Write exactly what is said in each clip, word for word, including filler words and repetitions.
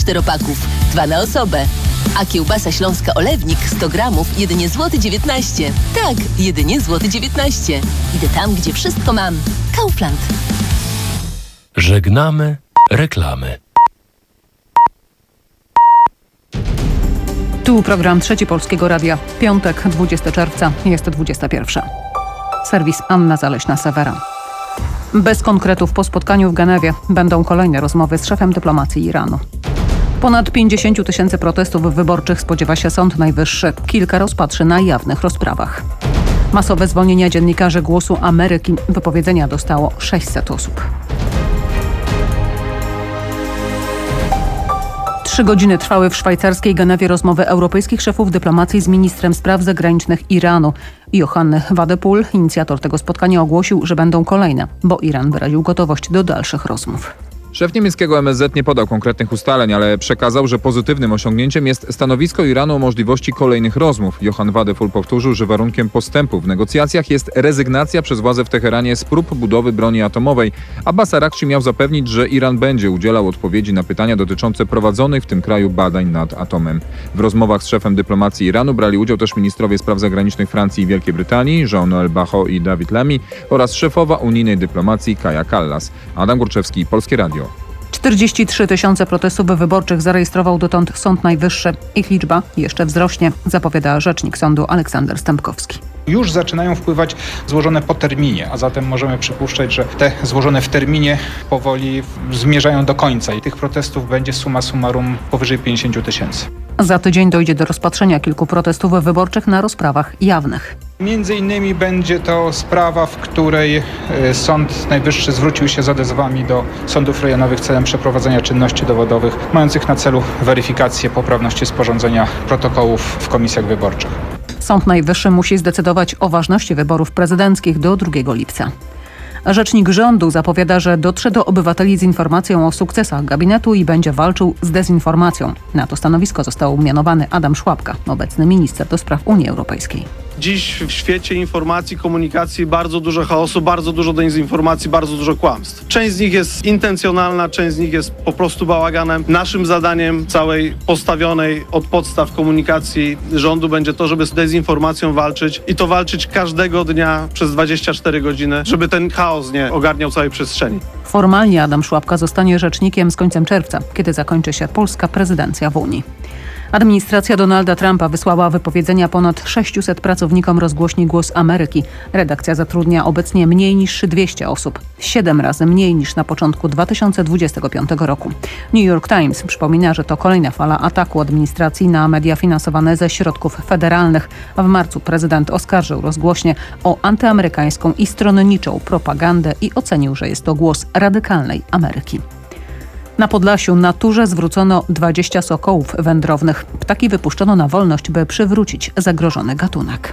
czteropaków, dwa na osobę. A kiełbasa śląska Olewnik sto gramów jedynie złoty dziewiętnaście. Tak, jedynie złoty dziewiętnaście. Idę tam, gdzie wszystko mam. Kaufland. Żegnamy reklamy. Tu program Trzeci Polskiego Radia. Piątek, dwudziestego czerwca, jest dwudziesta pierwsza. Serwis Anna Zaleśna-Sewera. Bez konkretów po spotkaniu w Genewie będą kolejne rozmowy z szefem dyplomacji Iranu. Ponad pięćdziesiąt tysięcy protestów wyborczych spodziewa się Sąd Najwyższy. Kilka rozpatrzy na jawnych rozprawach. Masowe zwolnienia dziennikarzy Głosu Ameryki. Wypowiedzenia dostało sześćset osób. Trzy godziny trwały w szwajcarskiej Genewie rozmowy europejskich szefów dyplomacji z ministrem spraw zagranicznych Iranu. Johann Wadepool, inicjator tego spotkania, ogłosił, że będą kolejne, bo Iran wyraził gotowość do dalszych rozmów. Szef niemieckiego M S Z nie podał konkretnych ustaleń, ale przekazał, że pozytywnym osiągnięciem jest stanowisko Iranu o możliwości kolejnych rozmów. Johann Wadepool powtórzył, że warunkiem postępu w negocjacjach jest rezygnacja przez władze w Teheranie z prób budowy broni atomowej. Abbas Araqchi miał zapewnić, że Iran będzie udzielał odpowiedzi na pytania dotyczące prowadzonych w tym kraju badań nad atomem. W rozmowach z szefem dyplomacji Iranu brali udział też ministrowie spraw zagranicznych Francji i Wielkiej Brytanii, Jean-Noël Barrot i David Lammy, oraz szefowa unijnej dyplomacji Kaja Kallas. Adam Górczewski, Polskie Radio. czterdzieści trzy tysiące protestów wyborczych zarejestrował dotąd Sąd Najwyższy. Ich liczba jeszcze wzrośnie, zapowiada rzecznik sądu Aleksander Stępkowski. Już zaczynają wpływać złożone po terminie, a zatem możemy przypuszczać, że te złożone w terminie powoli zmierzają do końca i tych protestów będzie summa summarum powyżej pięćdziesiąt tysięcy. Za tydzień dojdzie do rozpatrzenia kilku protestów wyborczych na rozprawach jawnych. Między innymi będzie to sprawa, w której Sąd Najwyższy zwrócił się z odezwami do sądów rejonowych celem przeprowadzenia czynności dowodowych mających na celu weryfikację poprawności sporządzenia protokołów w komisjach wyborczych. Sąd Najwyższy musi zdecydować o ważności wyborów prezydenckich do drugiego lipca. Rzecznik rządu zapowiada, że dotrze do obywateli z informacją o sukcesach gabinetu i będzie walczył z dezinformacją. Na to stanowisko został mianowany Adam Szłapka, obecny minister do spraw Unii Europejskiej. Dziś w świecie informacji, komunikacji bardzo dużo chaosu, bardzo dużo dezinformacji, bardzo dużo kłamstw. Część z nich jest intencjonalna, część z nich jest po prostu bałaganem. Naszym zadaniem całej postawionej od podstaw komunikacji rządu będzie to, żeby z dezinformacją walczyć i to walczyć każdego dnia przez dwadzieścia cztery godziny, żeby ten chaos nie ogarniał całej przestrzeni. Formalnie Adam Szłapka zostanie rzecznikiem z końcem czerwca, kiedy zakończy się polska prezydencja w Unii. Administracja Donalda Trumpa wysłała wypowiedzenia ponad sześciuset pracownikom rozgłośni Głos Ameryki. Redakcja zatrudnia obecnie mniej niż dwieście osób, siedem razy mniej niż na początku dwa tysiące dwudziestego piątego roku. New York Times przypomina, że to kolejna fala ataku administracji na media finansowane ze środków federalnych. W marcu prezydent oskarżył rozgłośnię o antyamerykańską i stronniczą propagandę i ocenił, że jest to głos radykalnej Ameryki. Na Podlasiu naturze zwrócono dwadzieścia sokołów wędrownych. Ptaki wypuszczono na wolność, by przywrócić zagrożony gatunek.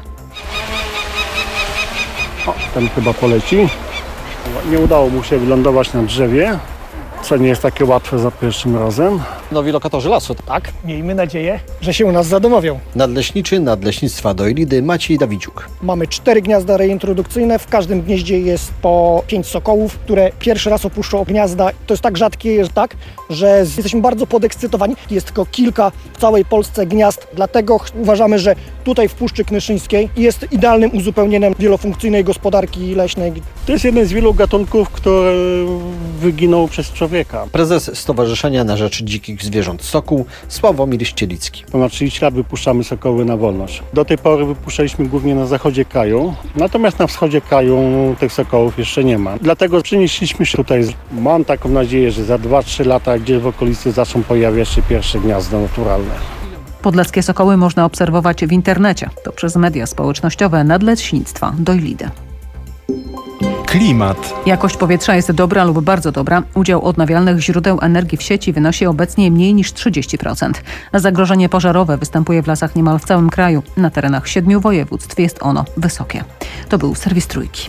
O, ten chyba poleci. Nie udało mu się wylądować na drzewie, co nie jest takie łatwe za pierwszym razem. Nowi lokatorzy lasu, tak? Miejmy nadzieję, że się u nas zadomowią. Nadleśniczy Nadleśnictwa Dojlidy Maciej Dawidziuk. Mamy cztery gniazda reintrodukcyjne. W każdym gnieździe jest po pięć sokołów, które pierwszy raz opuszczą gniazda. To jest tak rzadkie, tak, że jesteśmy bardzo podekscytowani. Jest tylko kilka w całej Polsce gniazd, dlatego uważamy, że tutaj w Puszczy Knyszyńskiej jest idealnym uzupełnieniem wielofunkcyjnej gospodarki leśnej. To jest jeden z wielu gatunków, które wyginął przez człowieka. Prezes Stowarzyszenia na Rzecz Dzikich Zwierząt Sokół Sławomir Ścielicki. Ponad trzydzieści lat wypuszczamy sokoły na wolność. Do tej pory wypuszczaliśmy głównie na zachodzie kraju, natomiast na wschodzie kraju tych sokołów jeszcze nie ma. Dlatego przenieśliśmy się tutaj. Mam taką nadzieję, że za dwa trzy lata gdzieś w okolicy zaczną pojawiać się pierwsze gniazda naturalne. Podlaskie sokoły można obserwować w internecie. To przez media społecznościowe Nadleśnictwa Dojlidy. Klimat. Jakość powietrza jest dobra lub bardzo dobra. Udział odnawialnych źródeł energii w sieci wynosi obecnie mniej niż trzydzieści procent. Zagrożenie pożarowe występuje w lasach niemal w całym kraju. Na terenach siedmiu województw jest ono wysokie. To był serwis Trójki.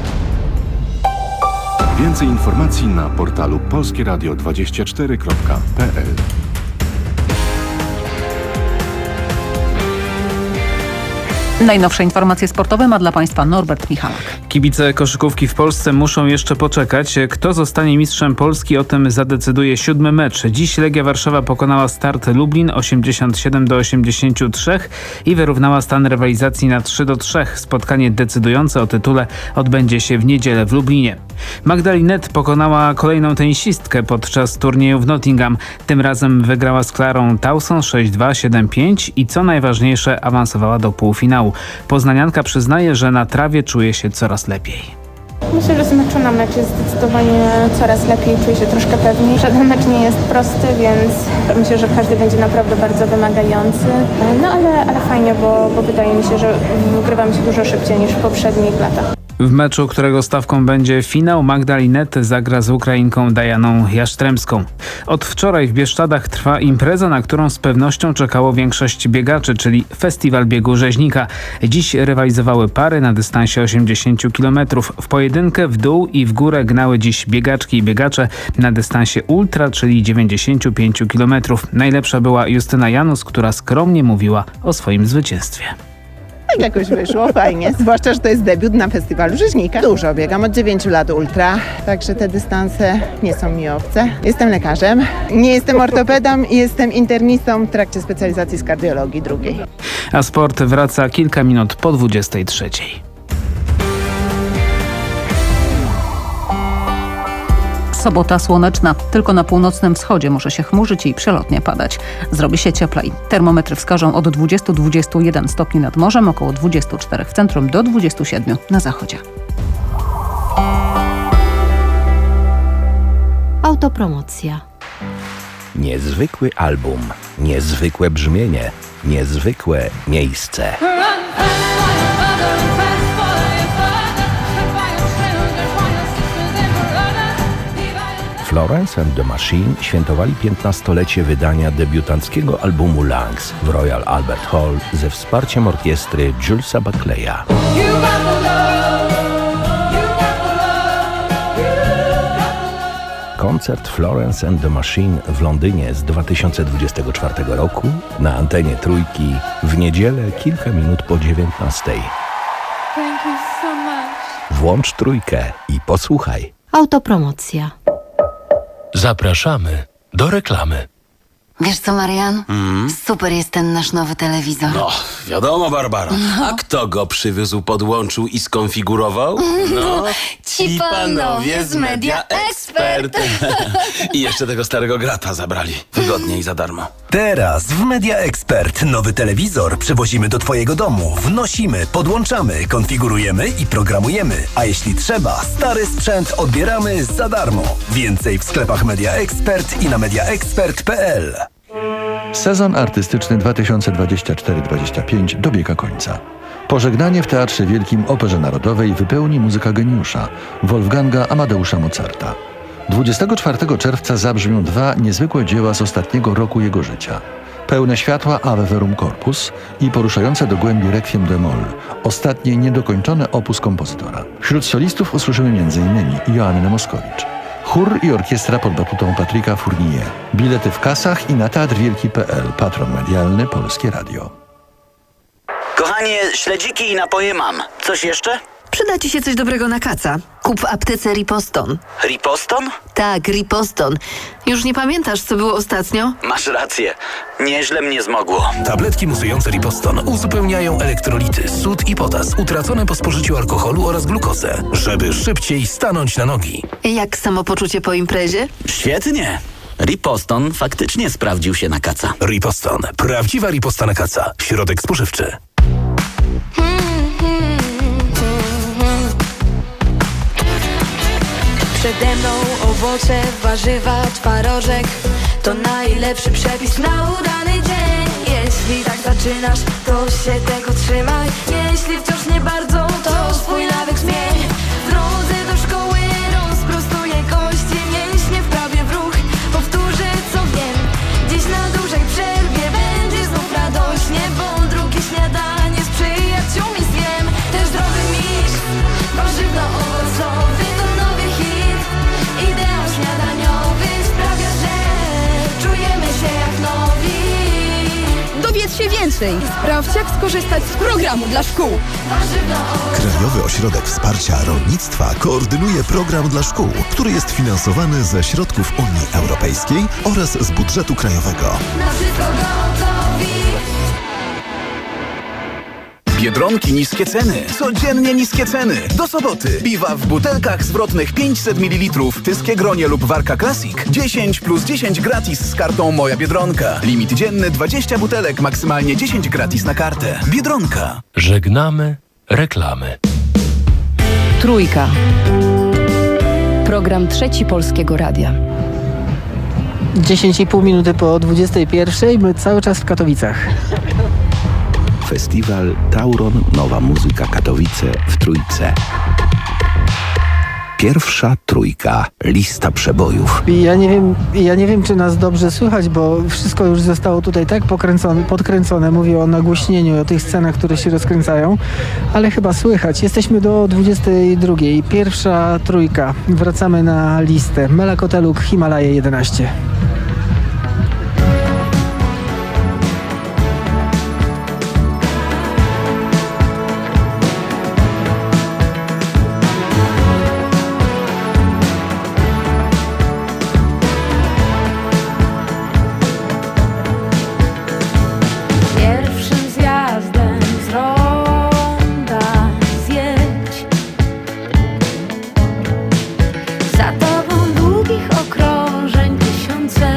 Więcej informacji na portalu polskie radio dwadzieścia cztery kropka p l. Najnowsze informacje sportowe ma dla Państwa Norbert Michalak. Kibice koszykówki w Polsce muszą jeszcze poczekać. Kto zostanie mistrzem Polski, o tym zadecyduje siódmy mecz. Dziś Legia Warszawa pokonała Start Lublin osiemdziesiąt siedem do osiemdziesięciu trzech i wyrównała stan rywalizacji na trzy do trzech. Spotkanie decydujące o tytule odbędzie się w niedzielę w Lublinie. Magda Linette pokonała kolejną tenisistkę podczas turnieju w Nottingham. Tym razem wygrała z Klarą Towson sześć dwa, siedem pięć i co najważniejsze awansowała do półfinału. Poznanianka przyznaje, że na trawie czuje się coraz lepiej. Myślę, że z meczu na mecz jest zdecydowanie coraz lepiej, czuję się troszkę pewniej. Żaden mecz nie jest prosty, więc myślę, że każdy będzie naprawdę bardzo wymagający. No ale, ale fajnie, bo, bo wydaje mi się, że wygrywamy się dużo szybciej niż w poprzednich latach. W meczu, którego stawką będzie finał, Magda Linette zagra z Ukrainką Dianą Jasztrzemską. Od wczoraj w Bieszczadach trwa impreza, na którą z pewnością czekało większość biegaczy, czyli Festiwal Biegu Rzeźnika. Dziś rywalizowały pary na dystansie osiemdziesięciu kilometrów. W pojedynkę w dół i w górę gnały dziś biegaczki i biegacze na dystansie ultra, czyli dziewięćdziesięciu pięciu kilometrów. Najlepsza była Justyna Janus, która skromnie mówiła o swoim zwycięstwie. Tak jakoś wyszło, fajnie. Zwłaszcza, że to jest debiut na Festiwalu Rzeźnika. Dużo biegam, od dziewięciu lat ultra, także te dystanse nie są mi obce. Jestem lekarzem, nie jestem ortopedą i jestem internistą w trakcie specjalizacji z kardiologii drugiej. A sport wraca kilka minut po dwudziestej trzeciej. Sobota słoneczna, tylko na północnym wschodzie może się chmurzyć i przelotnie padać. Zrobi się cieplej. Termometry wskażą od dwudziestu do dwudziestu jeden stopni nad morzem, około dwudziestu czterech w centrum do dwudziestu siedmiu na zachodzie. Autopromocja. Niezwykły album, niezwykłe brzmienie, niezwykłe miejsce. Florence and the Machine świętowali piętnastolecie wydania debiutanckiego albumu Lungs w Royal Albert Hall ze wsparciem orkiestry Julesa Buckleya. Koncert Florence and the Machine w Londynie z dwa tysiące dwudziestego czwartego roku na antenie Trójki w niedzielę kilka minut po dziewiętnastej. Włącz Trójkę i posłuchaj. Autopromocja. Zapraszamy do reklamy. Wiesz co, Marian? Mm. Super jest ten nasz nowy telewizor. No, wiadomo, Barbara. No. A kto go przywiózł, podłączył i skonfigurował? No, ci panowie z Media Expert. I jeszcze tego starego grata zabrali. Wygodnie i za darmo. Teraz w Media Expert nowy telewizor przywozimy do Twojego domu. Wnosimy, podłączamy, konfigurujemy i programujemy. A jeśli trzeba, stary sprzęt odbieramy za darmo. Więcej w sklepach Media Expert i na mediaexpert kropka p l. Sezon artystyczny dwa tysiące dwudziesty czwarty dwudziesty piąty dobiega końca. Pożegnanie w Teatrze Wielkim Operze Narodowej wypełni muzyka geniusza Wolfganga Amadeusza Mozarta. dwudziestego czwartego czerwca zabrzmią dwa niezwykłe dzieła z ostatniego roku jego życia. Pełne światła Ave Verum Corpus i poruszające do głębi Requiem de Moll, ostatnie niedokończone opus kompozytora. Wśród solistów usłyszymy m in Joannę Moskowicz. Chór i orkiestra pod batutą Patryka Fournier. Bilety w kasach i na teatr wielki kropka p l. Patron medialny Polskie Radio. Kochanie, śledziki i napoje mam. Coś jeszcze? Przyda Ci się coś dobrego na kaca. Kup w aptece Riposton. Riposton? Tak, Riposton. Już nie pamiętasz, co było ostatnio? Masz rację. Nieźle mnie zmogło. Tabletki musujące Riposton uzupełniają elektrolity, sód i potas utracone po spożyciu alkoholu oraz glukozę, żeby szybciej stanąć na nogi. Jak samopoczucie po imprezie? Świetnie. Riposton faktycznie sprawdził się na kaca. Riposton. Prawdziwa riposta na kaca. Środek spożywczy. Przede mną owoce, warzywa, twarożek. To najlepszy przepis na udany dzień. Jeśli tak zaczynasz, to się tego trzymaj. Jeśli wciąż nie bardzo, to swój nawyk zmień. W drodze do szkoły rozprostuję kości, mięśnie wprawię w ruch. Powtórzę, co wiem. Dziś na dużej przerwie będzie znów radośnie, bo drugie śniadanie z przyjaciółmi zjem. Ten zdrowy miks, warzywno-owocowy to nowy hit. Ideał śniadaniowy sprawia, że czujemy się jak nowi. Dowiedz się więcej. Sprawdź, jak skorzystać z programu dla szkół. Krajowy Ośrodek Wsparcia Rolnictwa koordynuje program dla szkół, który jest finansowany ze środków Unii Europejskiej oraz z budżetu krajowego. Na wszystko gotowi. Biedronki niskie ceny. Codziennie niskie ceny. Do soboty. Piwa w butelkach zwrotnych pięćset mililitrów. Tyskie Gronie lub Warka Classic. dziesięć plus dziesięć gratis z kartą Moja Biedronka. Limit dzienny dwadzieścia butelek, maksymalnie dziesięć gratis na kartę. Biedronka. Żegnamy reklamy. Trójka. Program Trzeci Polskiego Radia. dziesięć i pół minuty po dwudziestej pierwszej. My cały czas w Katowicach. Festiwal Tauron Nowa Muzyka Katowice w Trójce. Pierwsza trójka, lista przebojów. Ja nie wiem, ja nie wiem, czy nas dobrze słychać, bo wszystko już zostało tutaj tak pokręcone, podkręcone. Mówię o nagłośnieniu, o tych scenach, które się rozkręcają, ale chyba słychać. Jesteśmy do dwudziestej drugiej. Pierwsza trójka. Wracamy na listę. Mela Koteluk, Himalaje jedenaście. Za tobą długich okrążeń tysiące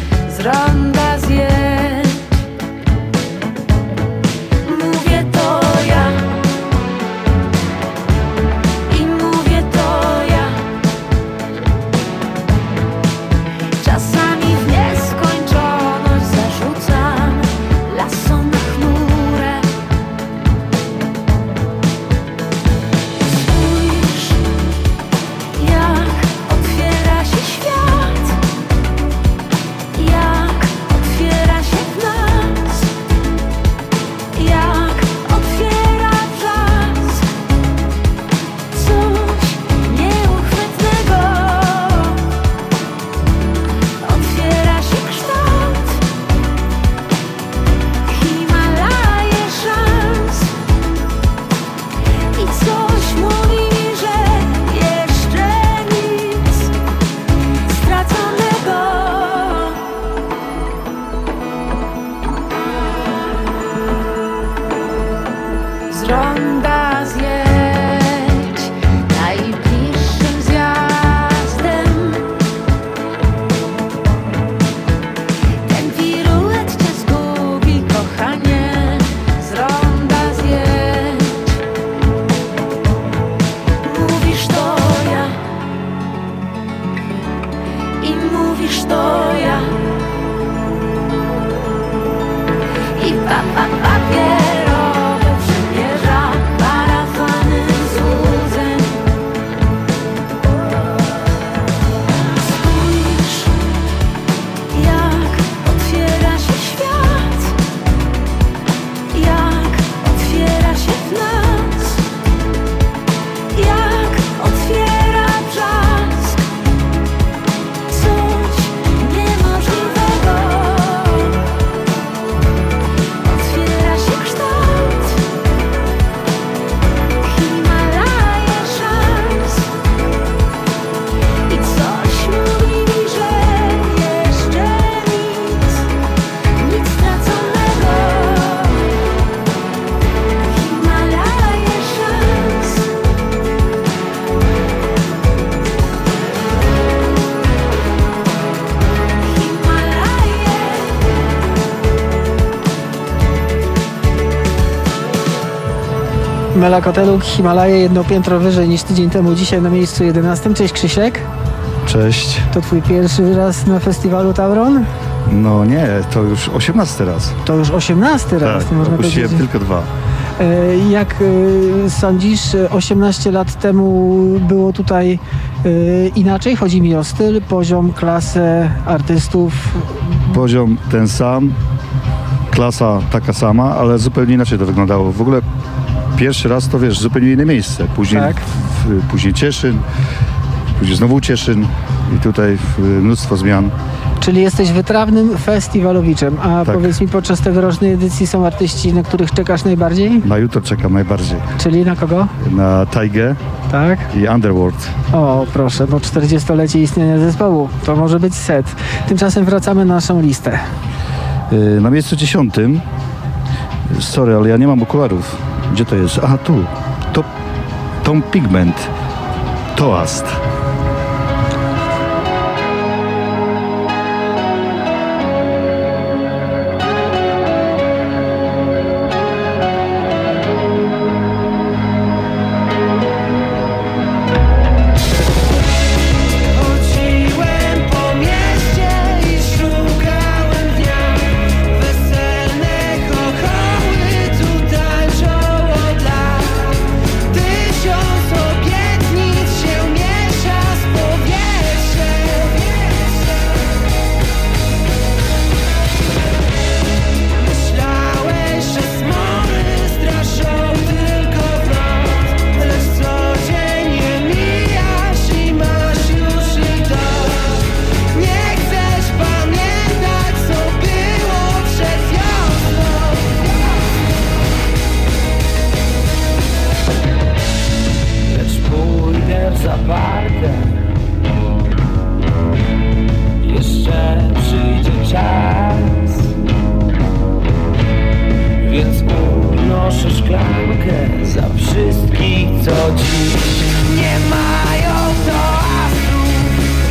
Mela Koteluk, Himalaje, jedno piętro wyżej niż tydzień temu, dzisiaj na miejscu jedenastym. Cześć Krzysiek. Cześć. To twój pierwszy raz na festiwalu Tauron? No nie, to już osiemnasty raz. To już osiemnasty raz. Tak, nie można opuściłem powiedzieć. tylko dwa. Jak sądzisz, osiemnaście lat temu było tutaj inaczej? Chodzi mi o styl, poziom, klasę artystów. Poziom ten sam, klasa taka sama, ale zupełnie inaczej to wyglądało. W ogóle pierwszy raz to wiesz, zupełnie inne miejsce. Później, tak. w, później Cieszyn, później znowu Cieszyn i tutaj mnóstwo zmian. Czyli jesteś wytrawnym festiwalowiczem. A Tak. powiedz mi, podczas tegorocznej edycji są artyści, na których czekasz najbardziej? Na jutro czekam najbardziej. Czyli na kogo? Na Taigę Tak? i Underworld. O, proszę, no czterdziestolecie istnienia zespołu. To może być set. Tymczasem wracamy na naszą listę. Yy, Na miejscu dziesiątym, sorry, ale ja nie mam okularów. Gdzie to jest? Aha, tu. To, Tom Pigment. Toast. Chodziłem po mieście i szukałem dnia. Weselne chochoły tu tańczą od lat. Tysiąc obietnic się miesza z powietrzem. Myślałeś, że smory straszą tylko w noc, lecz codziennie mijasz i masz już ich dość. Nie chcesz pamiętać, co było przed wiosną. Lecz pójdę w zaparte. Jeszcze przyjdzie czas, więc unoszę szklankę za wszystkich, co dziś nie mają toastów.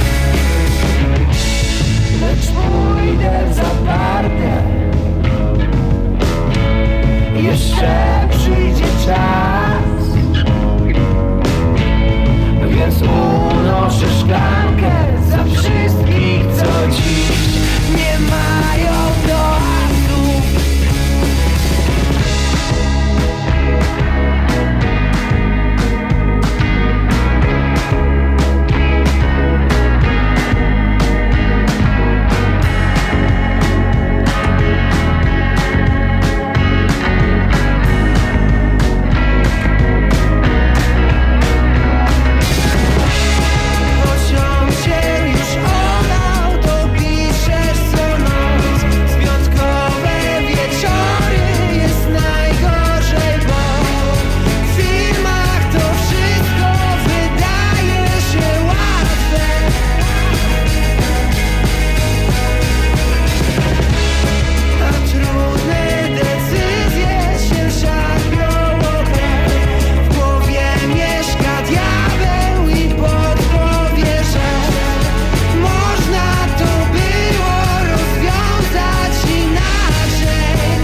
Lecz pójdę w zaparte. Jeszcze przyjdzie czas, więc unoszę szklankę za wszystkich, co dziś nie mają toastów. Pociąg się już olał, to piszesz co noc. W piątkowe wieczory jest najgorzej, bo w filmach to wszystko wydaje się łatwe. A trudne decyzje się szarpią o krew. W głowie mieszka diabeł i podpowie, że można to było rozwiązać inaczej.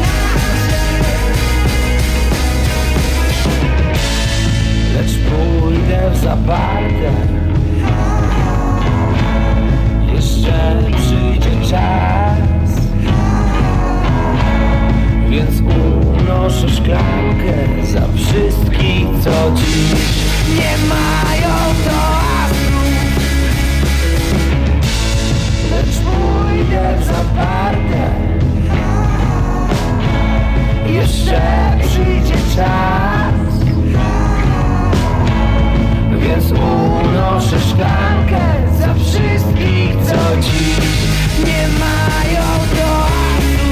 Lecz pójdę w zaparte. Jeszcze przyjdzie czas, więc unoszę szklankę za wszystkich, co dziś nie mają toastów. Lecz pójdę w zaparte. Jeszcze przyjdzie czas, więc unoszę szklankę za wszystkich, co dziś nie mają toastów.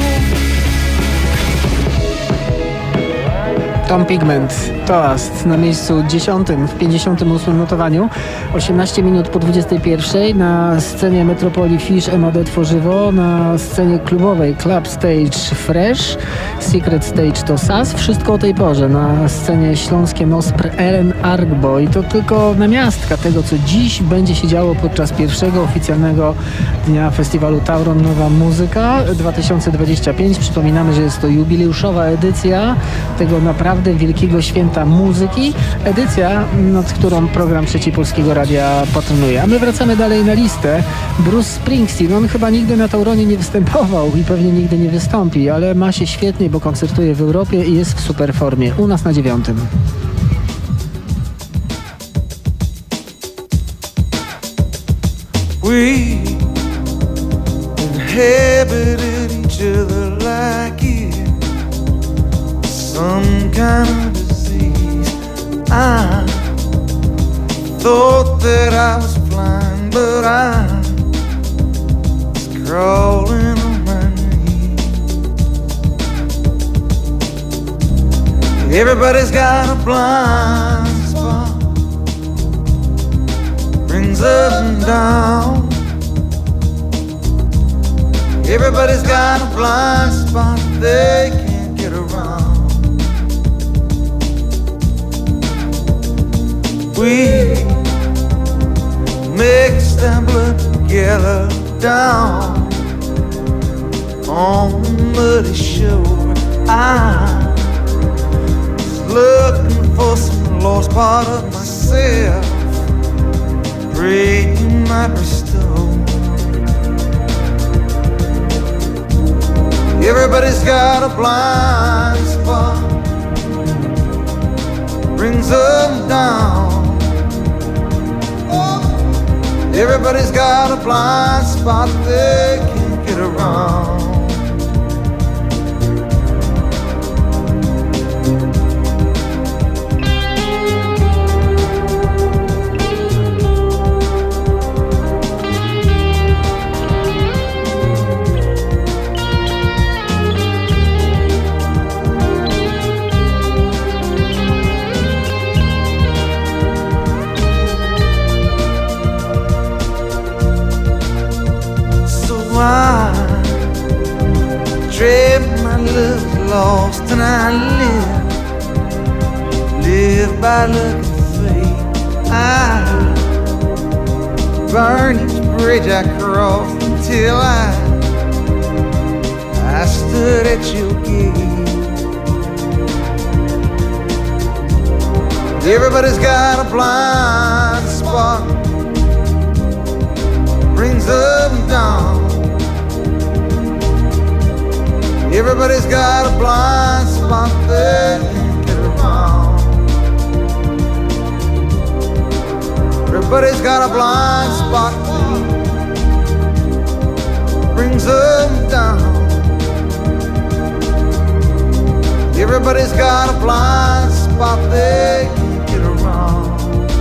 Tom Pigment, Toast na miejscu dziesiątym w pięćdziesiątym ósmym notowaniu. osiemnaście minut po dwudziestej pierwszej na scenie Metropolii Fish M A D Tworzywo, na scenie klubowej Club Stage Fresh, Secret Stage to S A S. Wszystko o tej porze. Na scenie Śląskie Nospr Ellen Argbo i to tylko namiastka tego, co dziś będzie się działo podczas pierwszego oficjalnego dnia festiwalu Tauron Nowa Muzyka dwa tysiące dwudziesty piąty. Przypominamy, że jest to jubileuszowa edycja tego naprawdę wielkiego święta muzyki. Edycja, nad którą program Trzeci Polskiego Radia patronuje. A my wracamy dalej na listę. Bruce Springsteen, on chyba nigdy na Tauronie nie występował i pewnie nigdy nie wystąpi, ale ma się świetnie, bo koncertuje w Europie i jest w super formie. U nas na dziewiątym. We inhabited each other like it, some kind of disease. I thought that I was flying, but I was crawling on my knees. Everybody's got a blind spot, brings up and down. Everybody's got a blind spot they can't get around. We mix them blood together down on the muddy shore. I was looking for some lost part of myself, praying you might restore. Everybody's got a blind spot, brings them down. Everybody's got a blind spot they can't get around. I trade my love lost and I live, live by luck and fate. I burn each bridge I cross until I, I stood at your gate. Everybody's got a blind spot, brings up and down. Everybody's got a blind spot they can't get around. Everybody's got a blind spot that brings them down. Everybody's got a blind spot they can't get around.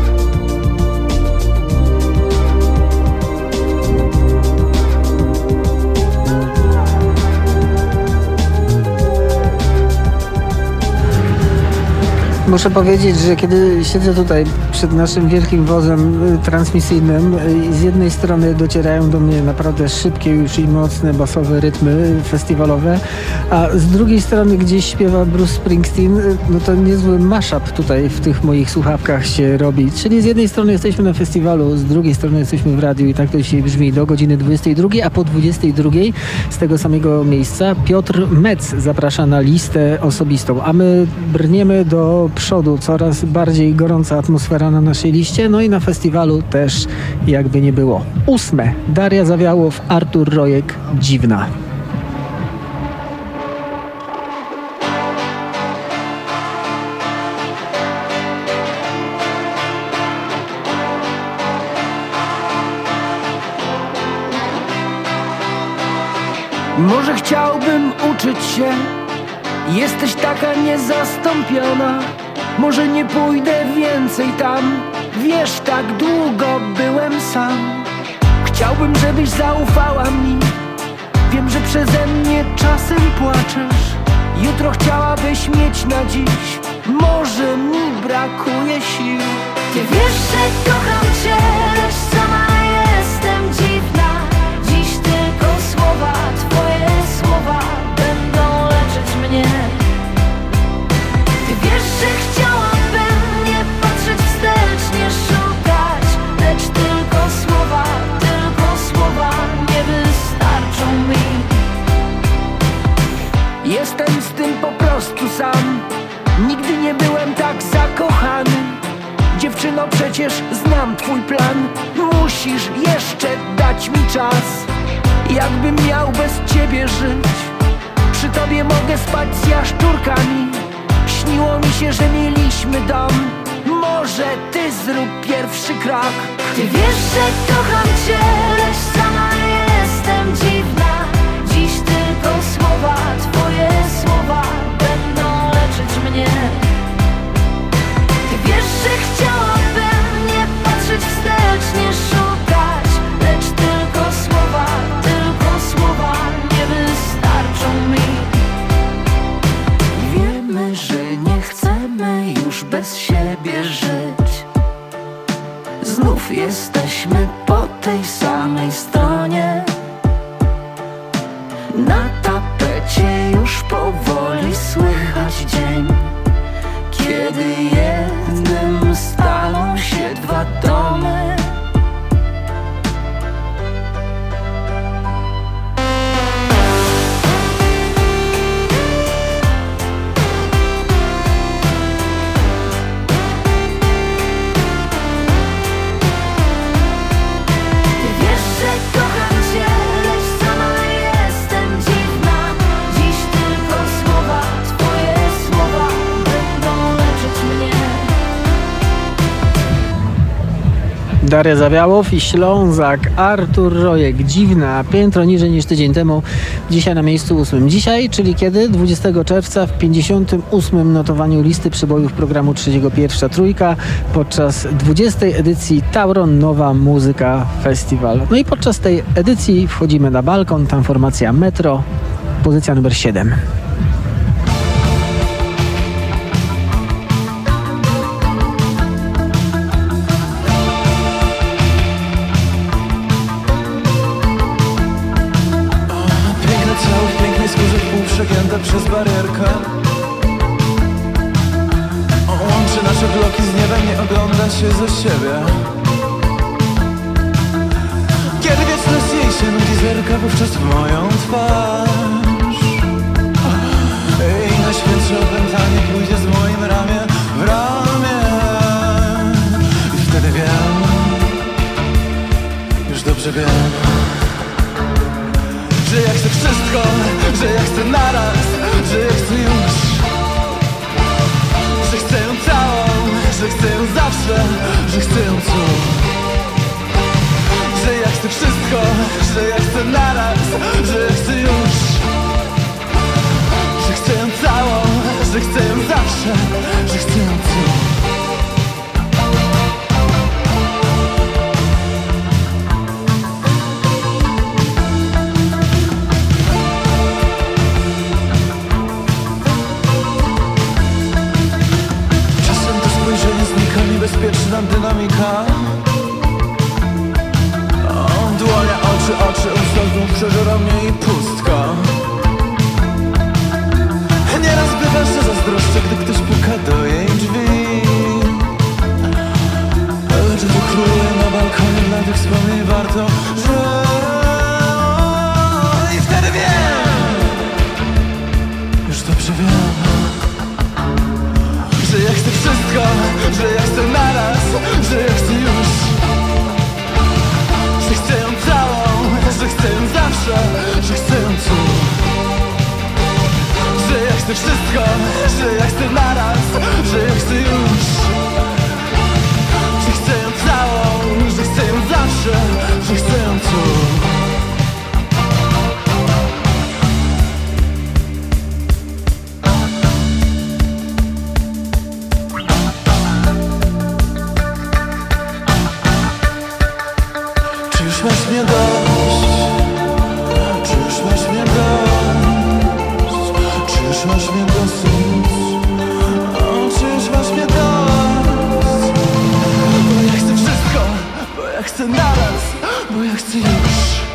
Muszę powiedzieć, że kiedy siedzę tutaj przed naszym wielkim wozem transmisyjnym, z jednej strony docierają do mnie naprawdę szybkie już i mocne basowe rytmy festiwalowe, a z drugiej strony gdzieś śpiewa Bruce Springsteen. No to niezły mashup tutaj w tych moich słuchawkach się robi. Czyli z jednej strony jesteśmy na festiwalu, z drugiej strony jesteśmy w radiu i tak to dzisiaj brzmi do godziny dwudziestej drugiej, a po dwudziestej drugiej z tego samego miejsca Piotr Metz zaprasza na listę osobistą, a my brniemy do przodu, coraz bardziej gorąca atmosfera na naszej liście, no i na festiwalu też jakby nie było. Ósme. Daria Zawiałow, Artur Rojek, Dziwna. Może chciałbym uczyć się, jesteś taka niezastąpiona. Może nie pójdę więcej tam, wiesz, tak długo byłem sam. Chciałbym, żebyś zaufała mi, wiem, że przeze mnie czasem płaczesz. Jutro chciałabyś mieć na dziś, może mi brakuje sił. Ty wiesz, że kocham cię, lecz sama jestem dziwna. Dziś tylko słowa, twoje słowa będą leczyć mnie. Ty wiesz, że chciałabym nie patrzeć wstecz, nie szukać, lecz tylko słowa, tylko słowa nie wystarczą mi. Jestem z tym po prostu sam, nigdy nie byłem tak zakochany. Dziewczyno, przecież znam twój plan, musisz jeszcze dać mi czas. Jakbym miał bez ciebie żyć, przy tobie mogę spać z jaszczurkami. Śniło mi się, że mieliśmy dom, może ty zrób pierwszy krok. Ty wiesz, że kocham cię, lecz sama jestem dziwna. Dziś tylko słowa, twoje słowa będą leczyć mnie. Ty wiesz, że chciałabym nie patrzeć wstecz, nie szukać, lecz tylko słowa, tylko Daria Zawiałow i Ślązak, Artur Rojek. Dziwna, piętro niżej niż tydzień temu. Dzisiaj na miejscu ósmym. Dzisiaj, czyli kiedy? dwudziestego czerwca w pięćdziesiątym ósmym notowaniu listy przybojów programu Trzeciego Pierwsza Trójka podczas dwudziestej edycji Tauron Nowa Muzyka Festiwal. No i podczas tej edycji wchodzimy na balkon, tam formacja Metro, pozycja numer siedem. Przegięta przez barierkę łączy nasze bloki z niebem, nie ogląda się ze siebie. Kiedy wieczność jej się nudzi, zerka wówczas w moją twarz i na świętsze opętanie pójdzie z moim ramię w ramię. I wtedy wiem, już dobrze wiem, że ja chcę wszystko, że ja chcę naraz, że ja chcę już, że chcę ją całą, że chcę ją zawsze, że chcę ją tu. Że ja chcę wszystko, że ja chcę naraz, że ja chcę już, że chcę ją całą, że chcę ją zawsze, że chcę ją tu. Bezpieczna dynamika. O, dłonia, oczy, oczy, usta, znów przeżera mnie i pustka. Nieraz bywa, że zazdroszczę, gdy ktoś puka do jej drzwi. Czy tu króluje na balkonie, dla tych wspomnień warto, że... I wtedy wiem, już dobrze wiem, że ja chcę wszystko, że ja chcę naraz, że ja chcę już, że chcę ją całą, że chcę ją zawsze, że chcę ją tu. Że ja chcę wszystko, że ja chcę naraz, że ja chcę już, że chcę ją całą, że chcę ją zawsze, że chcę ją tu. Masz mnie dość, czy już masz mnie dość, czy już masz mnie dosyć, o, czy już masz mnie dość. Bo ja chcę wszystko, bo ja chcę naraz, bo ja chcę już,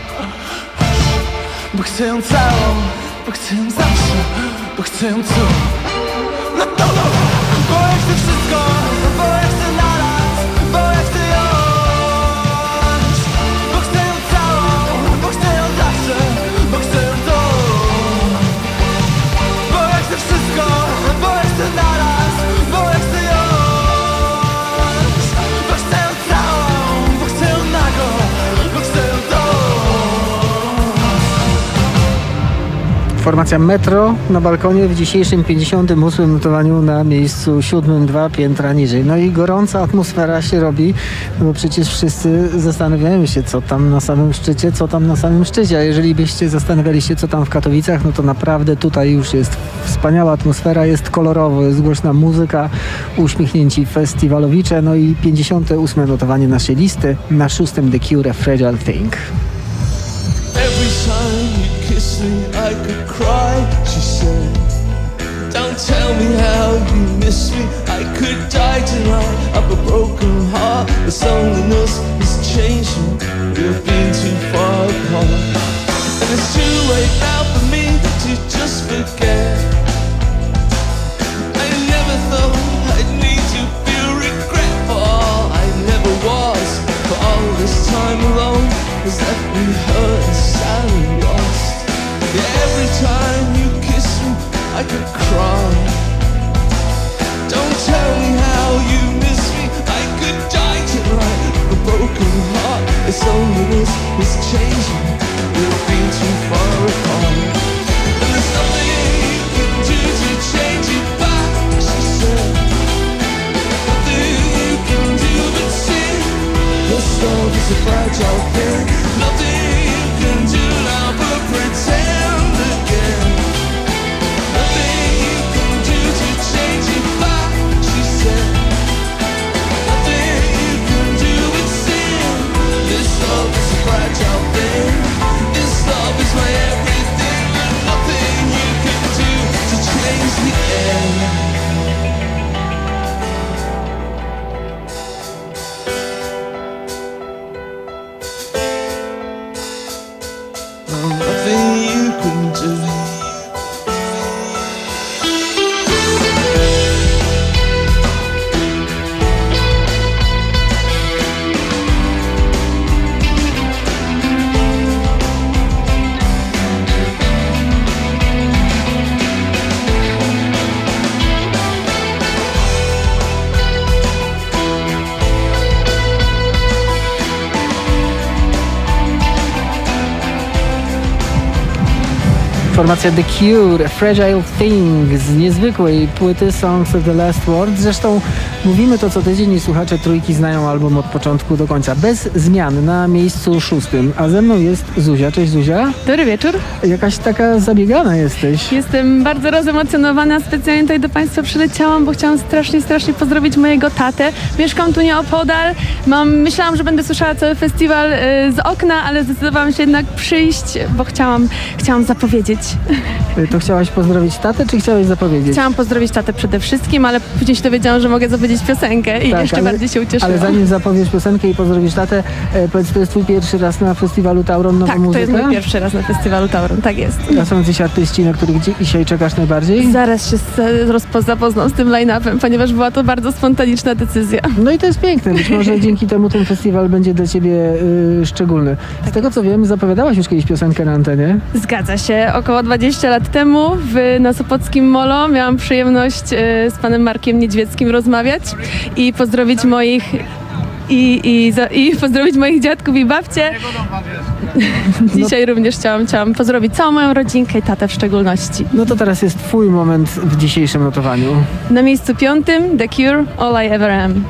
bo chcę ją całą, bo chcę ją zawsze, bo chcę ją tu. No to no, bo ja chcę wszystko, bo ja chcę naraz, bo ja chcę ją. Wszystko, bo ja chcę naraz, bo ja chcę ją, bo chcę ją całą, bo chcę ją nago, bo chcę ją to. Formacja Metro na balkonie w dzisiejszym pięćdziesiątym ósmym notowaniu na miejscu siódmym, dwa piętra niżej. No i gorąca atmosfera się robi, bo przecież wszyscy zastanawiają się, co tam na samym szczycie, co tam na samym szczycie. A jeżeli byście zastanawiali się, co tam w Katowicach, no to naprawdę tutaj już jest wspaniała atmosfera, jest kolorowo, jest głośna muzyka, uśmiechnięci festiwalowicze, no i pięćdziesiąte ósme notowanie naszej listy, na szóstym The Cure, Fragile Thing. Every time you kiss me, I could cry, she said. Don't tell me how you miss me, I could die tonight. I've a broken heart, this loneliness is changing. We've been too far apart, and it's too late now for me to just forget. I never thought I'd need to feel regret for all I never was. For all this time alone has left me hurt and sad and lost. Yeah, every time you kiss me, I could cry. Don't tell me how you miss me, I could die tonight. A broken heart, its loneliness is changing. We've been too far apart, and there's nothing you can do to change it back, she said. Nothing you can do but sit. Formacja The Cure, Fragile Thing z niezwykłej płyty Songs of the Last Word. Zresztą mówimy to co tydzień i słuchacze Trójki znają album od początku do końca. Bez zmian na miejscu szóstym. A ze mną jest Zuzia. Cześć Zuzia. Dobry wieczór. Jakaś taka zabiegana jesteś. Jestem bardzo rozemocjonowana. Specjalnie tutaj do Państwa przyleciałam, bo chciałam strasznie, strasznie pozdrowić mojego tatę. Mieszkam tu nieopodal. Mam, myślałam, że będę słyszała cały festiwal y, z okna, ale zdecydowałam się jednak przyjść, bo chciałam, chciałam zapowiedzieć. To chciałaś pozdrowić tatę, czy chciałaś zapowiedzieć? Chciałam pozdrowić tatę przede wszystkim, ale później się dowiedziałam, że mogę zapowiedzieć piosenkę i tak, jeszcze ale, bardziej się ucieszyłam. Ale zanim zapowiesz piosenkę i pozdrowisz tatę, e, powiedz, to jest twój pierwszy raz na festiwalu Tauron Nowa Tak, Muzyka? to jest mój pierwszy raz na festiwalu Tauron, tak jest. A są jacyś artyści, na których dzisiaj czekasz najbardziej? Zaraz się z, rozpo, zapoznam z tym line-upem, ponieważ była to bardzo spontaniczna decyzja. No i to jest piękne. Być może dzięki temu ten festiwal będzie dla ciebie y, szczególny. Z tego co wiem, zapowiadałaś już kiedyś piosenkę na antenie. Zgadza się. Około dwadzieścia lat temu w, na Sopockim Molo miałam przyjemność y, z panem Markiem Niedźwieckim rozmawiać i pozdrowić moich i, i, za, i pozdrowić moich dziadków i babcie. Dzisiaj no. również chciałam, chciałam pozdrowić całą moją rodzinkę i tatę w szczególności. No to teraz jest twój moment w dzisiejszym notowaniu. Na miejscu piątym The Cure, All I Ever Am.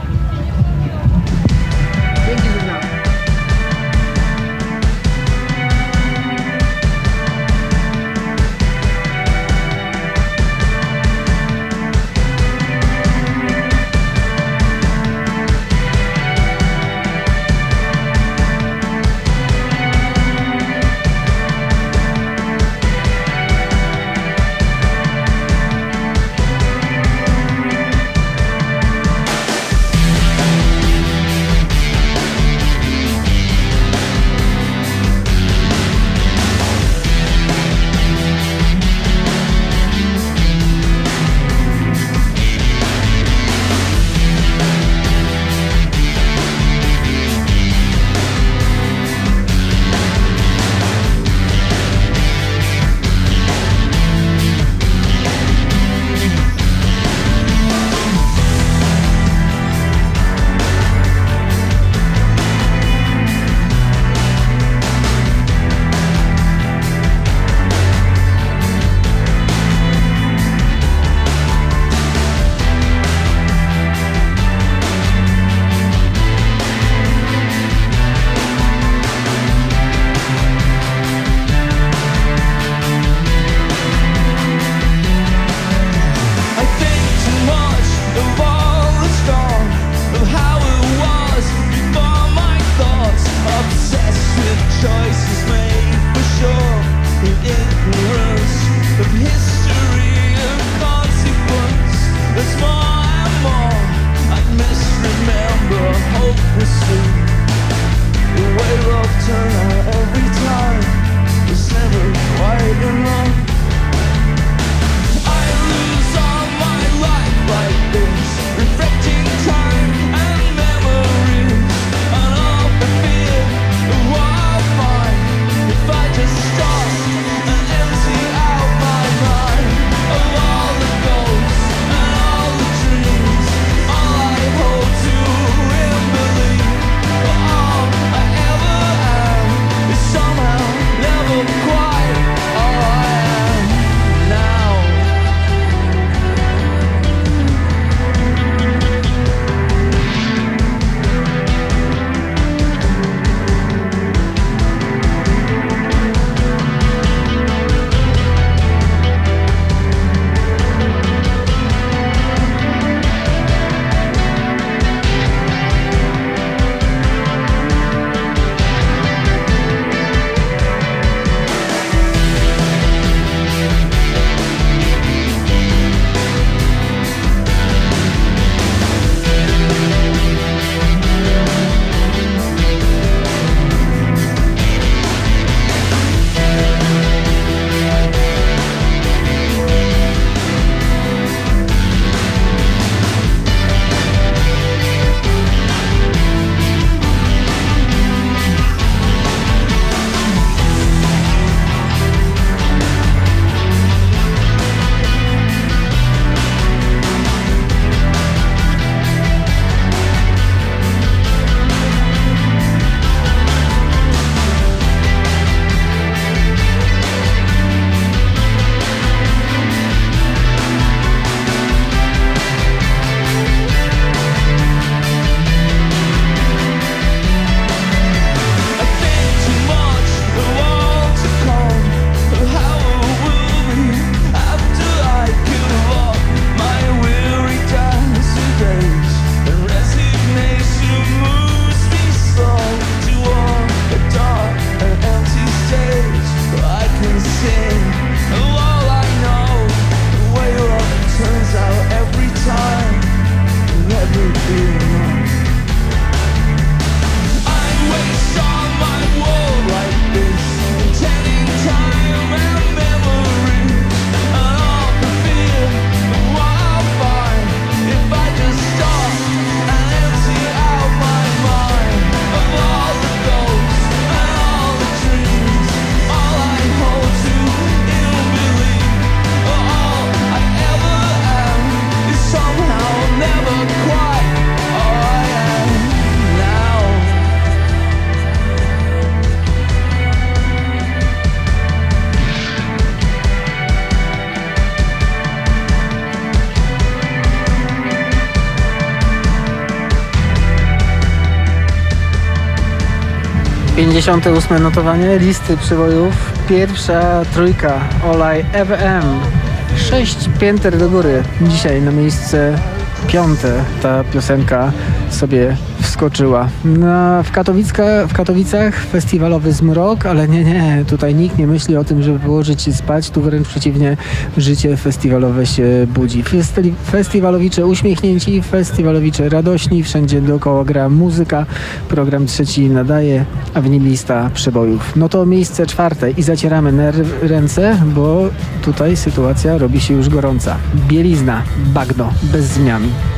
pięćdziesiąte ósme notowanie listy przebojów. Pierwsza trójka All I Ever Am. Sześć pięter do góry. Dzisiaj na miejsce piąte ta piosenka sobie wskoczyła. No, w, Katowicka, w Katowicach festiwalowy zmrok, ale nie, nie, tutaj nikt nie myśli o tym, żeby położyć się spać, tu wręcz przeciwnie, życie festiwalowe się budzi. Festi- festiwalowicze uśmiechnięci, festiwalowicze radośni, wszędzie dookoła gra muzyka, program trzeci nadaje, a w nim lista przebojów. No to miejsce czwarte i zacieramy ner- ręce, bo tutaj sytuacja robi się już gorąca. Bielizna, bagno, bez zmian.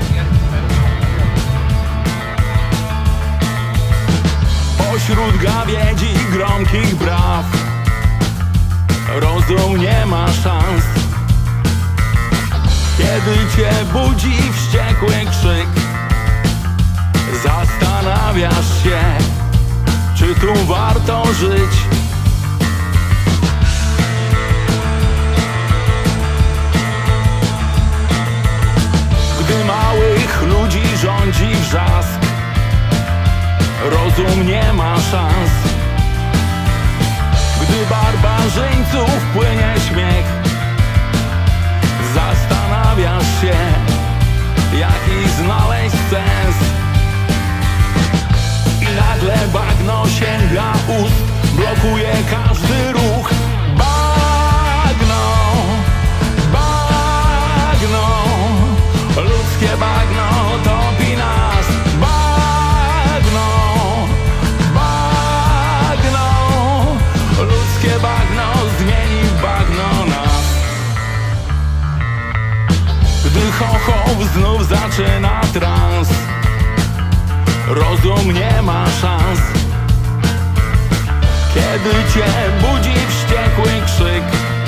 Pośród gawiedzi gromkich braw rozum nie ma szans. Kiedy cię budzi wściekły krzyk, zastanawiasz się, czy tu warto żyć. Gdy małych ludzi rządzi wrzask, rozum nie ma szans. Gdy barbarzyńców płynie śmiech, zastanawiasz się, jaki znaleźć sens. I nagle bagno sięga ust, blokuje każdy ruch. Bagno, bagno, ludzkie bagno topi nas. Bagno, bagno, ludzkie bagno zmieni w bagno nas. Gdy chochoł znów zaczyna trans, rozum nie ma szans. Kiedy cię budzi wściekły krzyk,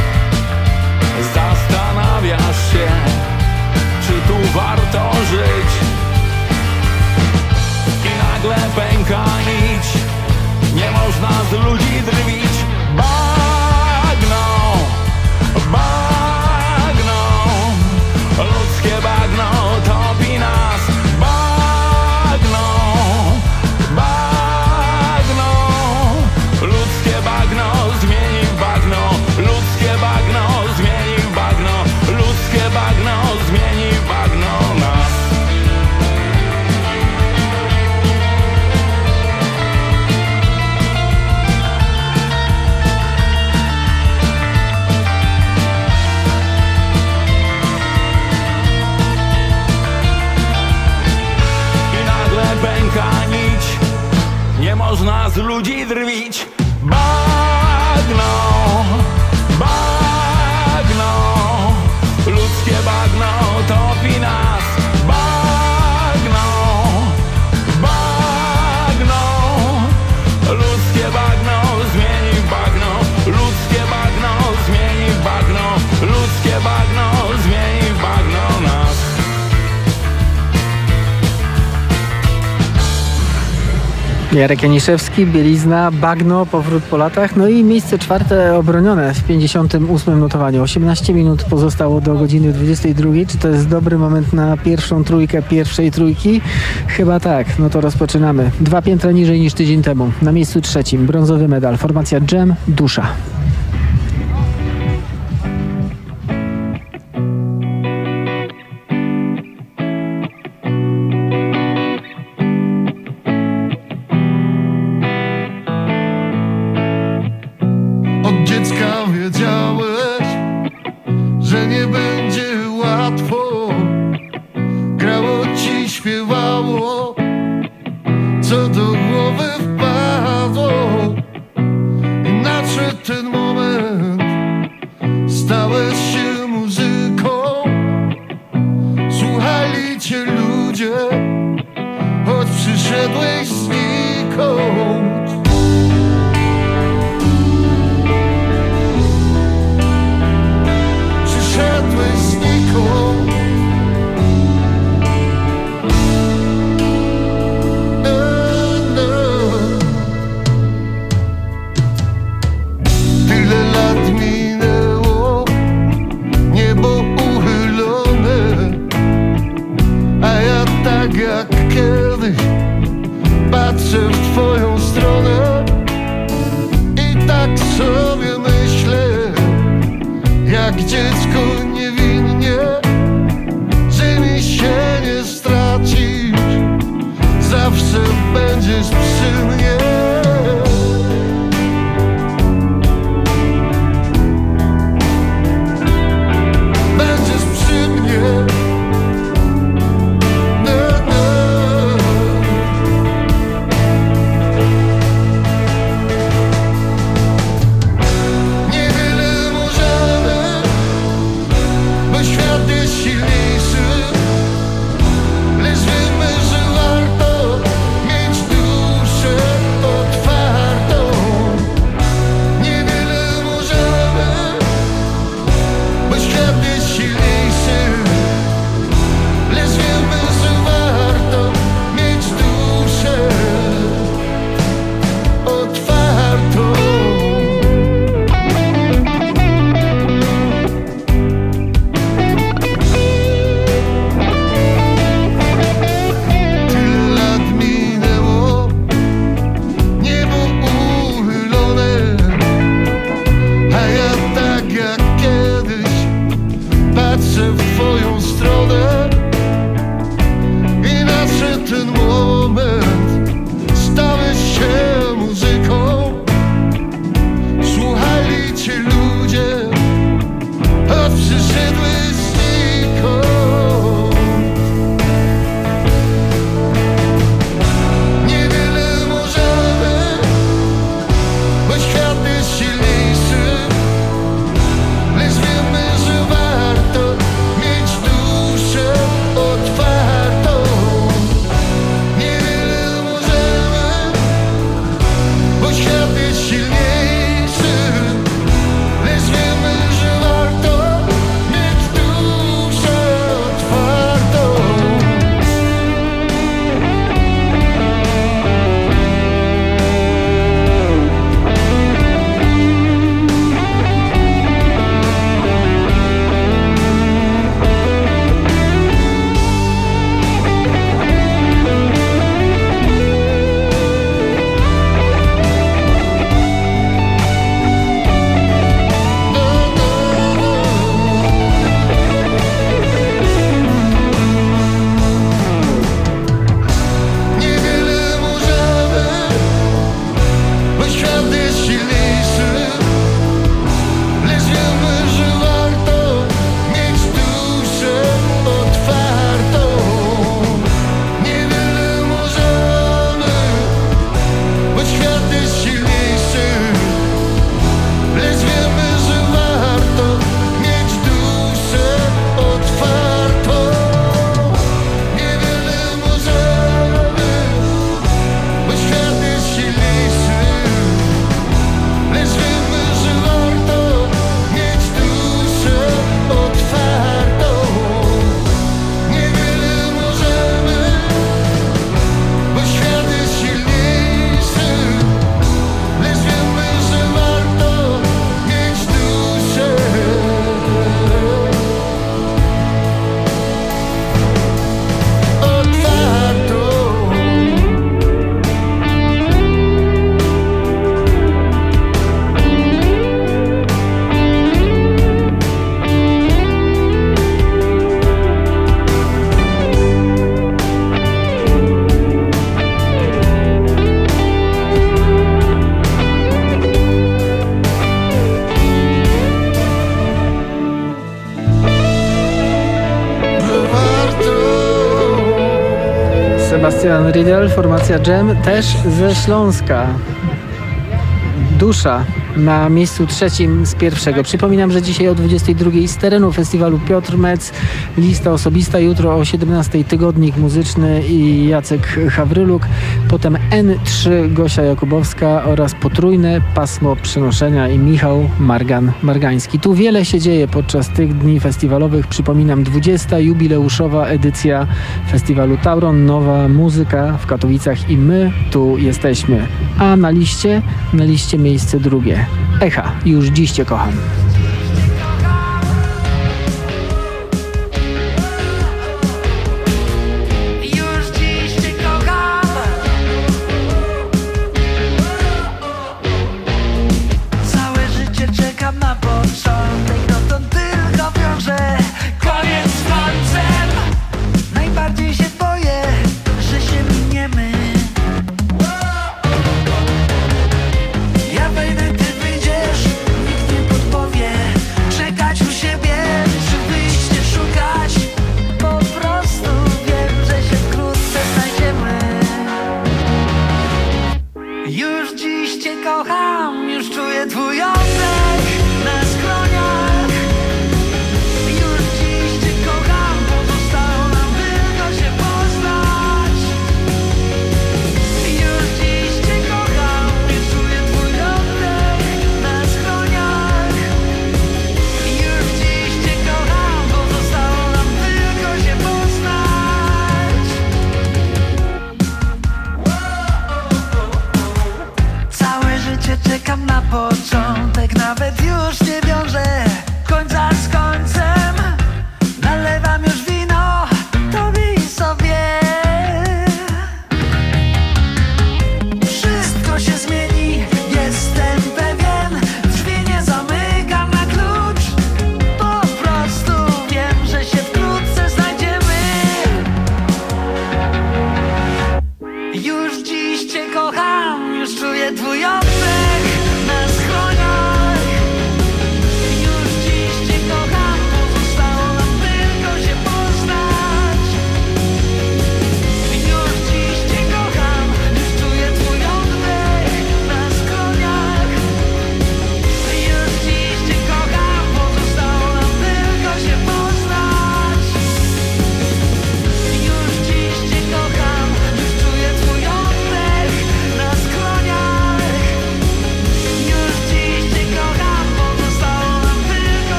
zastanawiasz się, czy tu warto żyć. I nagle pęka nić, nie można z ludzi drwić. Bagno, bagno, ludzkie bagno topi nas. Bagno, bagno, ludzkie bagno zmieni w bagno. Ludzkie bagno zmieni w bagno. Ludzkie bagno zmieni w bagno nas. I nagle pęka nić, nie można z ludzi drwić. Bagno, bagno, ludzkie bagno topi nas. Bagno, bagno, ludzkie bagno zmieni w bagno. Ludzkie bagno zmieni w bagno. Ludzkie bagno zmieni w bagno nas. Jarek Janiszewski, Bielizna, bagno, powrót po latach. No i miejsce czwarte obronione w pięćdziesiątym ósmym notowaniu. osiemnaście minut pozostało do godziny dwudziestej drugiej. Czy to jest dobry moment na pierwszą trójkę pierwszej trójki? Chyba tak. No to rozpoczynamy. Dwa piętra niżej niż tydzień temu. Na miejscu trzecim brązowy medal. Formacja Dżem, Dusza. Od dziecka wiedziałeś, że nie będzie łatwo. Grało ci, śpiewało, co do głowy wpadło. I nadszedł ten moment, stałeś się muzyką. Słuchali cię ludzie, choć przyszedłeś znikąd. Przyszedłeś znikąd. No, no. Tyle lat minęło, niebo uchylone, a ja tak jak kiedyś patrzę w twoją stronę. jak dziecko niewinnie, że mi się nie stracisz, zawsze będziesz przy mnie. Będziesz przy mnie. Sebastian Riedel, formacja Jam, też ze Śląska. Dusza na miejscu trzecim z pierwszego. Przypominam, że dzisiaj o dwudziestej drugiej z terenu festiwalu Piotr Metz, lista osobista, jutro o siedemnastej Tygodnik Muzyczny i Jacek Hawryluk, potem N trzy Gosia Jakubowska oraz Potrójne Pasmo Przenoszenia i Michał Margan Margański. Tu wiele się dzieje podczas tych dni festiwalowych. Przypominam, dwudziesta jubileuszowa edycja festiwalu Tauron, nowa muzyka w Katowicach i my tu jesteśmy. A na liście, na liście miejsce drugie. Echa, już dziś Cię kocham. Całe życie czekam na początek, dotąd ty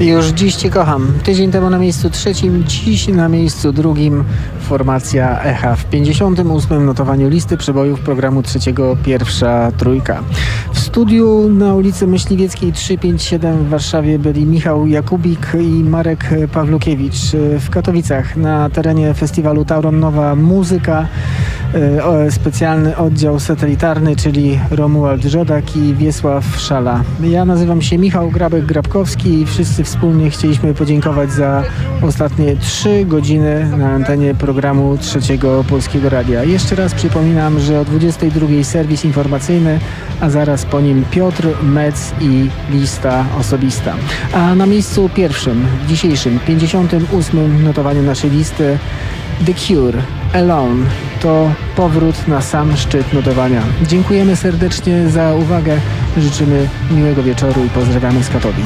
Już dziś Cię kocham. Tydzień temu na miejscu trzecim, dziś na miejscu drugim formacja Echa w pięćdziesiątym ósmym notowaniu listy przebojów programu trzeciego Pierwsza Trójka. W studiu na ulicy Myśliwieckiej trzysta pięćdziesiąt siedem w Warszawie byli Michał Jakubik i Marek Pawlukiewicz. W Katowicach na terenie festiwalu Tauron Nowa Muzyka specjalny oddział satelitarny, czyli Romuald Żodak i Wiesław Szala. Ja nazywam się Michał Grabek-Grabkowski i wszyscy wspólnie chcieliśmy podziękować za ostatnie trzy godziny na antenie programu Trzeciego Polskiego Radia. Jeszcze raz przypominam, że o dwudziestej drugiej serwis informacyjny, a zaraz po nim Piotr Mec i lista osobista. A na miejscu pierwszym, w dzisiejszym pięćdziesiątym ósmym notowaniu naszej listy The Cure, Alone. To powrót na sam szczyt notowania. Dziękujemy serdecznie za uwagę, życzymy miłego wieczoru i pozdrawiamy z Katowic.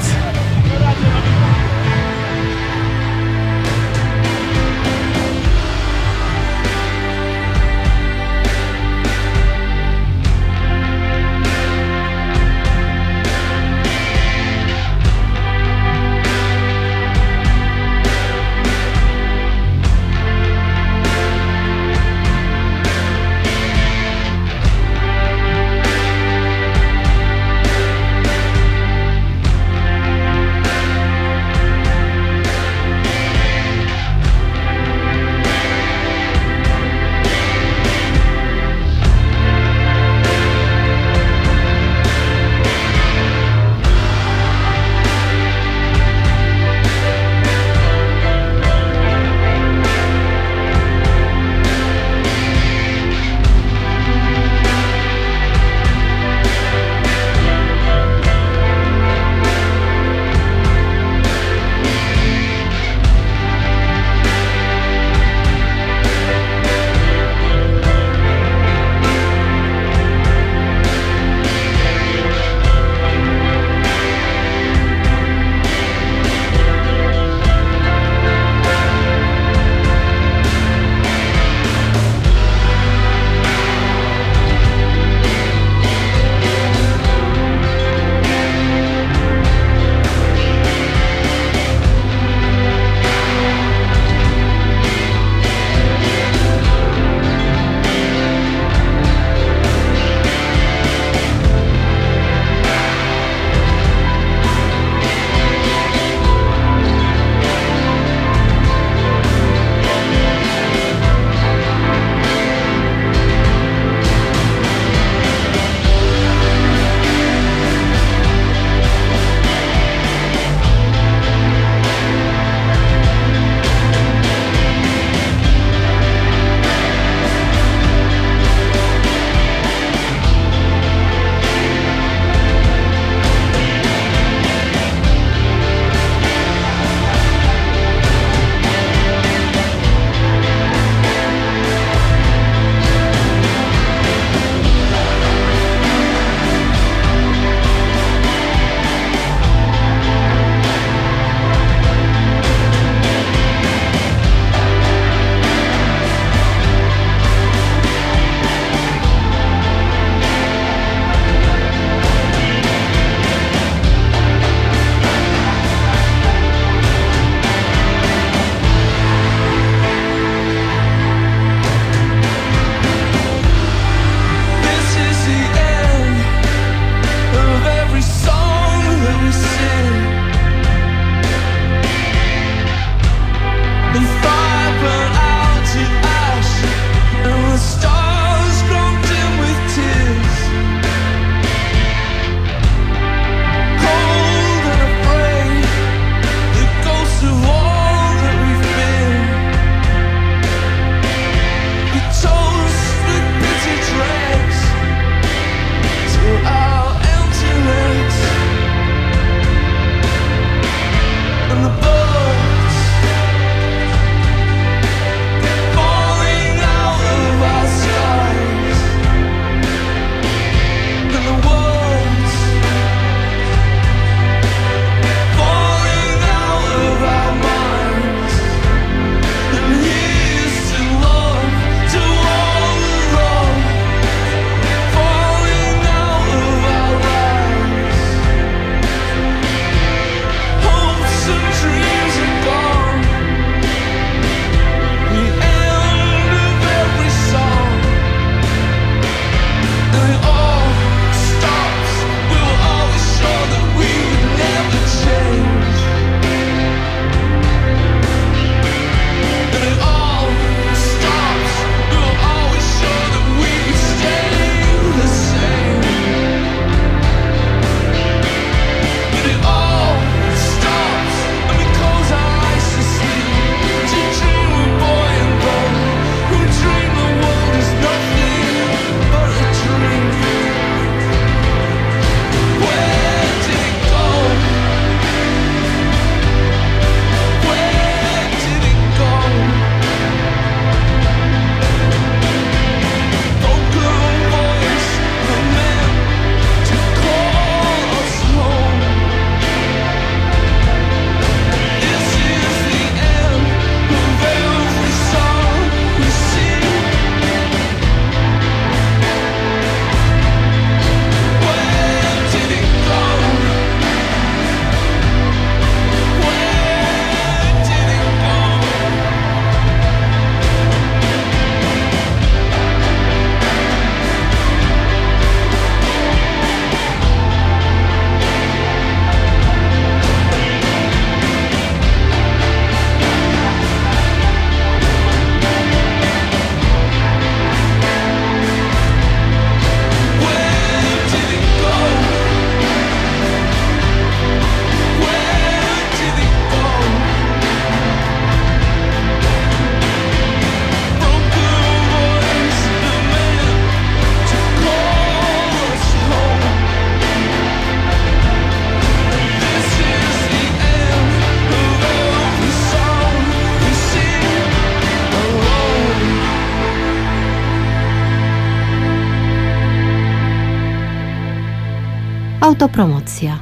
Autopromocja.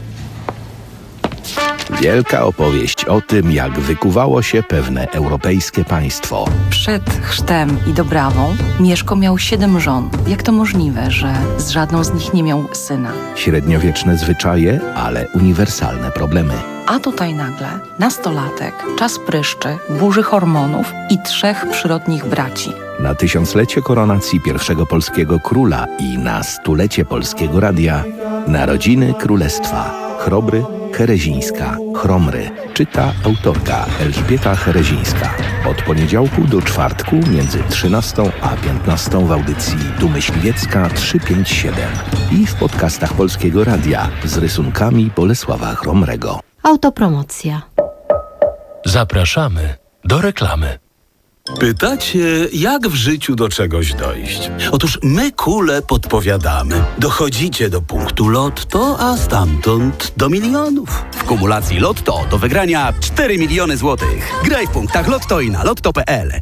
Wielka opowieść o tym, jak wykuwało się pewne europejskie państwo. Przed chrztem i dobrawą Mieszko miał siedem żon. Jak to możliwe, że z żadną z nich nie miał syna? Średniowieczne zwyczaje, ale uniwersalne problemy. A tutaj nagle nastolatek, czas pryszczy, burzy hormonów i trzech przyrodnich braci. Na tysiąclecie koronacji pierwszego polskiego króla i na stulecie polskiego radia Narodziny Królestwa. Chrobry, Herezińska, Chromry. Czyta autorka Elżbieta Herezińska. Od poniedziałku do czwartku między trzynastą a piętnastą w audycji Tu Myśliwiecka trzysta pięćdziesiąt siedem i w podcastach Polskiego Radia z rysunkami Bolesława Chromrego. Autopromocja. Zapraszamy do reklamy. Pytacie, jak w życiu do czegoś dojść? Otóż my kule podpowiadamy. Dochodzicie do punktu Lotto, a stamtąd do milionów. W kumulacji Lotto do wygrania cztery miliony złotych. Graj w punktach Lotto i na lotto kropka p l.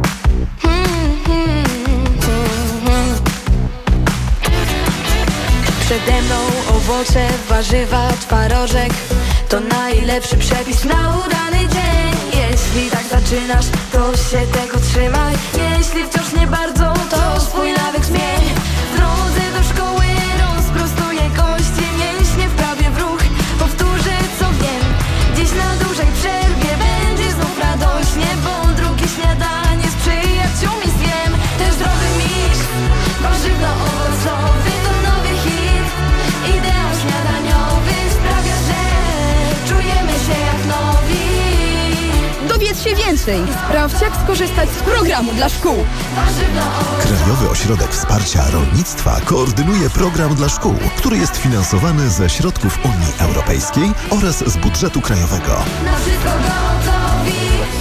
Przede mną owoce, warzywa, twarożek. To najlepszy przepis na udany dzień. Jeśli tak zaczynasz, to się tego trzymaj. Jeśli wciąż nie bardzo, to swój nawyk zmień. W drodze do szkoły rozprostuję kości, mięśnie wprawię w ruch. Powtórzę co wiem, dziś na dużej przerwie będzie znów radośnie, bo drugie śniadanie z przyjaciółmi zjem. Też zdrowy miks, warzywno-owocowy to nowy hit. Ideał śniadaniowy sprawia, że czujemy się jak nowi. Dowiedz się więcej. Sprawdź, jak skorzystać z programu dla szkół. Krajowy Ośrodek Wsparcia Rolnictwa koordynuje program dla szkół, który jest finansowany ze środków Unii Europejskiej oraz z budżetu krajowego. Na wszystko gotowi.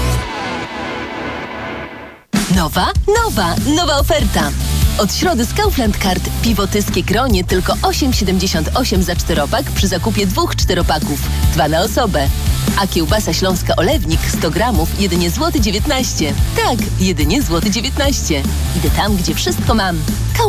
Nowa, nowa, nowa oferta. Od środy z Kaufland Card piwo Tyskie Kronie tylko osiem siedemdziesiąt osiem za czteropak przy zakupie dwóch czteropaków. Dwa na osobę. A kiełbasa śląska Olewnik sto gramów jedynie złoty dziewiętnaście. Tak, jedynie złoty dziewiętnaście. Idę tam, gdzie wszystko mam. Kaufland.